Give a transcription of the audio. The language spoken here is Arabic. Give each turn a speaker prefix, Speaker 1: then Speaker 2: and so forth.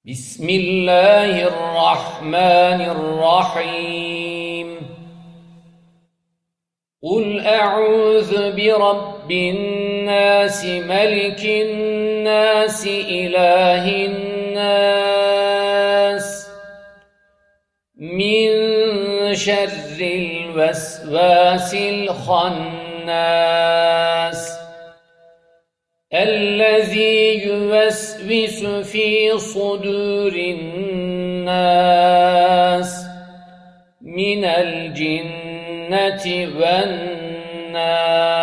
Speaker 1: بسم الله الرحمن الرحيم قل أعوذ برب الناس ملك الناس إله الناس من شر الوسواس الخناس الذي يوسوس في صدور الناس من الجنة والناس.